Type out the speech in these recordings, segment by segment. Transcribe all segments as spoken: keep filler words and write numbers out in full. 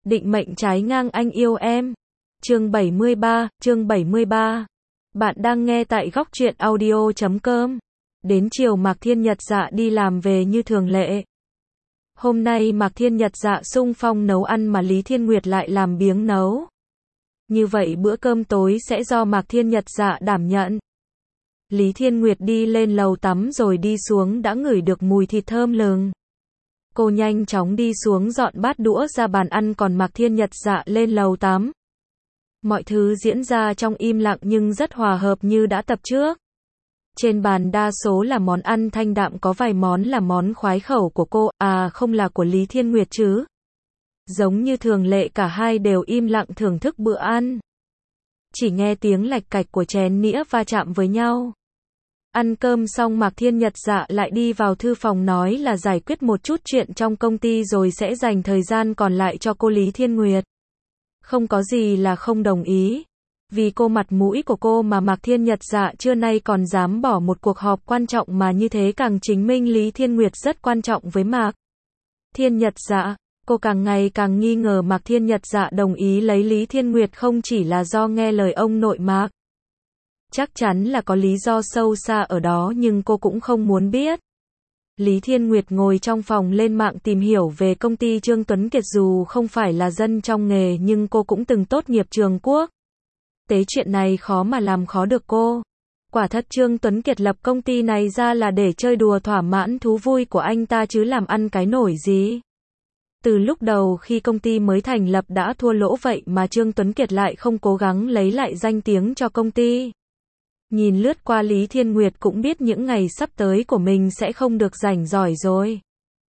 Định mệnh trái ngang anh yêu em. Chương bảy mươi ba, chương bảy mươi ba. Bạn đang nghe tại góc truyện audio chấm com. Đến chiều Mạc Thiên Nhật Dạ đi làm về như thường lệ. Hôm nay Mạc Thiên Nhật Dạ xung phong nấu ăn mà Lý Thiên Nguyệt lại làm biếng nấu. Như vậy bữa cơm tối sẽ do Mạc Thiên Nhật Dạ đảm nhận. Lý Thiên Nguyệt đi lên lầu tắm rồi đi xuống đã ngửi được mùi thịt thơm lừng. Cô nhanh chóng đi xuống dọn bát đũa ra bàn ăn, còn Mạc Thiên Nhật Dạ lên lầu tắm. Mọi thứ diễn ra trong im lặng nhưng rất hòa hợp như đã tập trước. Trên bàn đa số là món ăn thanh đạm, có vài món là món khoái khẩu của cô, à không là của Lý Thiên Nguyệt chứ. Giống như thường lệ cả hai đều im lặng thưởng thức bữa ăn. Chỉ nghe tiếng lạch cạch của chén nĩa va chạm với nhau. Ăn cơm xong Mạc Thiên Nhật Dạ lại đi vào thư phòng nói là giải quyết một chút chuyện trong công ty rồi sẽ dành thời gian còn lại cho cô Lý Thiên Nguyệt. Không có gì là không đồng ý. Vì cô mặt mũi của cô mà Mạc Thiên Nhật Dạ trưa nay còn dám bỏ một cuộc họp quan trọng, mà như thế càng chứng minh Lý Thiên Nguyệt rất quan trọng với Mạc Thiên Nhật Dạ. Cô càng ngày càng nghi ngờ Mạc Thiên Nhật Dạ đồng ý lấy Lý Thiên Nguyệt không chỉ là do nghe lời ông nội Mạc. Chắc chắn là có lý do sâu xa ở đó nhưng cô cũng không muốn biết. Lý Thiên Nguyệt ngồi trong phòng lên mạng tìm hiểu về công ty Trương Tuấn Kiệt, dù không phải là dân trong nghề nhưng cô cũng từng tốt nghiệp trường quốc tế, chuyện này khó mà làm khó được cô. Quả thật Trương Tuấn Kiệt lập công ty này ra là để chơi đùa thỏa mãn thú vui của anh ta chứ làm ăn cái nổi gì. Từ lúc đầu khi công ty mới thành lập đã thua lỗ, vậy mà Trương Tuấn Kiệt lại không cố gắng lấy lại danh tiếng cho công ty. Nhìn lướt qua Lý Thiên Nguyệt cũng biết những ngày sắp tới của mình sẽ không được rảnh rỗi rồi.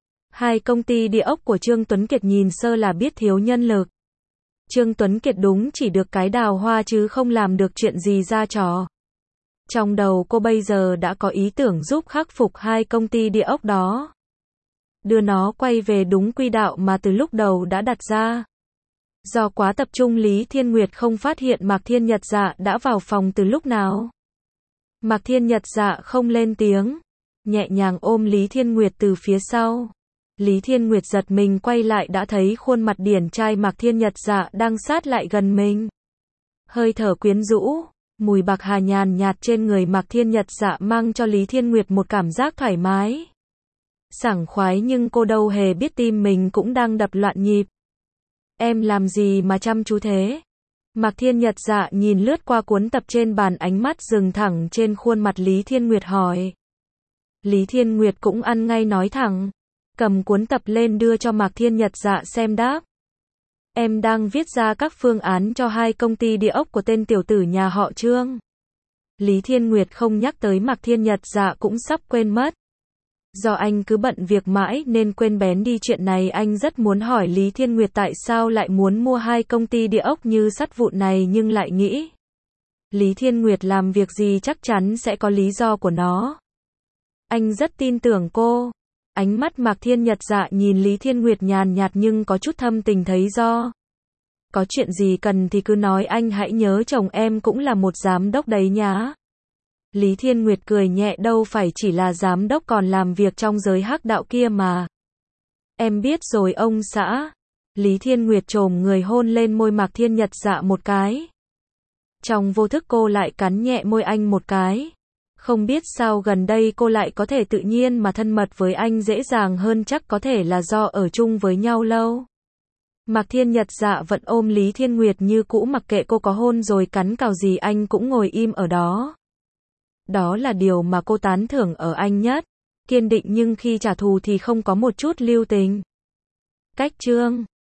Hai công ty địa ốc của Trương Tuấn Kiệt nhìn sơ là biết thiếu nhân lực. Trương Tuấn Kiệt đúng chỉ được cái đào hoa chứ không làm được chuyện gì ra trò. Trong đầu cô bây giờ đã có ý tưởng giúp khắc phục hai công ty địa ốc đó. Đưa nó quay về đúng quỹ đạo mà từ lúc đầu đã đặt ra. Do quá tập trung Lý Thiên Nguyệt không phát hiện Mạc Thiên Nhật Dạ đã vào phòng từ lúc nào. Mạc Thiên Nhật Dạ không lên tiếng, nhẹ nhàng ôm Lý Thiên Nguyệt từ phía sau. Lý Thiên Nguyệt giật mình quay lại đã thấy khuôn mặt điển trai Mạc Thiên Nhật Dạ đang sát lại gần mình. Hơi thở quyến rũ, mùi bạc hà nhàn nhạt trên người Mạc Thiên Nhật Dạ mang cho Lý Thiên Nguyệt một cảm giác thoải mái, sảng khoái, nhưng cô đâu hề biết tim mình cũng đang đập loạn nhịp. Em làm gì mà chăm chú thế? Mạc Thiên Nhật Dạ nhìn lướt qua cuốn tập trên bàn, ánh mắt dừng thẳng trên khuôn mặt Lý Thiên Nguyệt hỏi. Lý Thiên Nguyệt cũng ăn ngay nói thẳng, cầm cuốn tập lên đưa cho Mạc Thiên Nhật Dạ xem đáp. Em đang viết ra các phương án cho hai công ty địa ốc của tên tiểu tử nhà họ Trương. Lý Thiên Nguyệt không nhắc tới Mạc Thiên Nhật Dạ cũng sắp quên mất. Do anh cứ bận việc mãi nên quên bén đi chuyện này. Anh rất muốn hỏi Lý Thiên Nguyệt tại sao lại muốn mua hai công ty địa ốc như sắt vụn này, nhưng lại nghĩ Lý Thiên Nguyệt làm việc gì chắc chắn sẽ có lý do của nó. Anh rất tin tưởng cô. Ánh mắt Mạc Thiên Nhật Dạ nhìn Lý Thiên Nguyệt nhàn nhạt nhưng có chút thâm tình, thấy do. Có chuyện gì cần thì cứ nói, anh hãy nhớ chồng em cũng là một giám đốc đấy nhá. Lý Thiên Nguyệt cười nhẹ, đâu phải chỉ là giám đốc, còn làm việc trong giới hắc đạo kia mà. Em biết rồi ông xã. Lý Thiên Nguyệt chồm người hôn lên môi Mạc Thiên Nhật Dạ một cái. Trong vô thức cô lại cắn nhẹ môi anh một cái. Không biết sao gần đây cô lại có thể tự nhiên mà thân mật với anh dễ dàng hơn, chắc có thể là do ở chung với nhau lâu. Mạc Thiên Nhật Dạ vẫn ôm Lý Thiên Nguyệt như cũ, mặc kệ cô có hôn rồi cắn cào gì anh cũng ngồi im ở đó. Đó là điều mà cô tán thưởng ở anh nhất, kiên định nhưng khi trả thù thì không có một chút lưu tình. Cách chương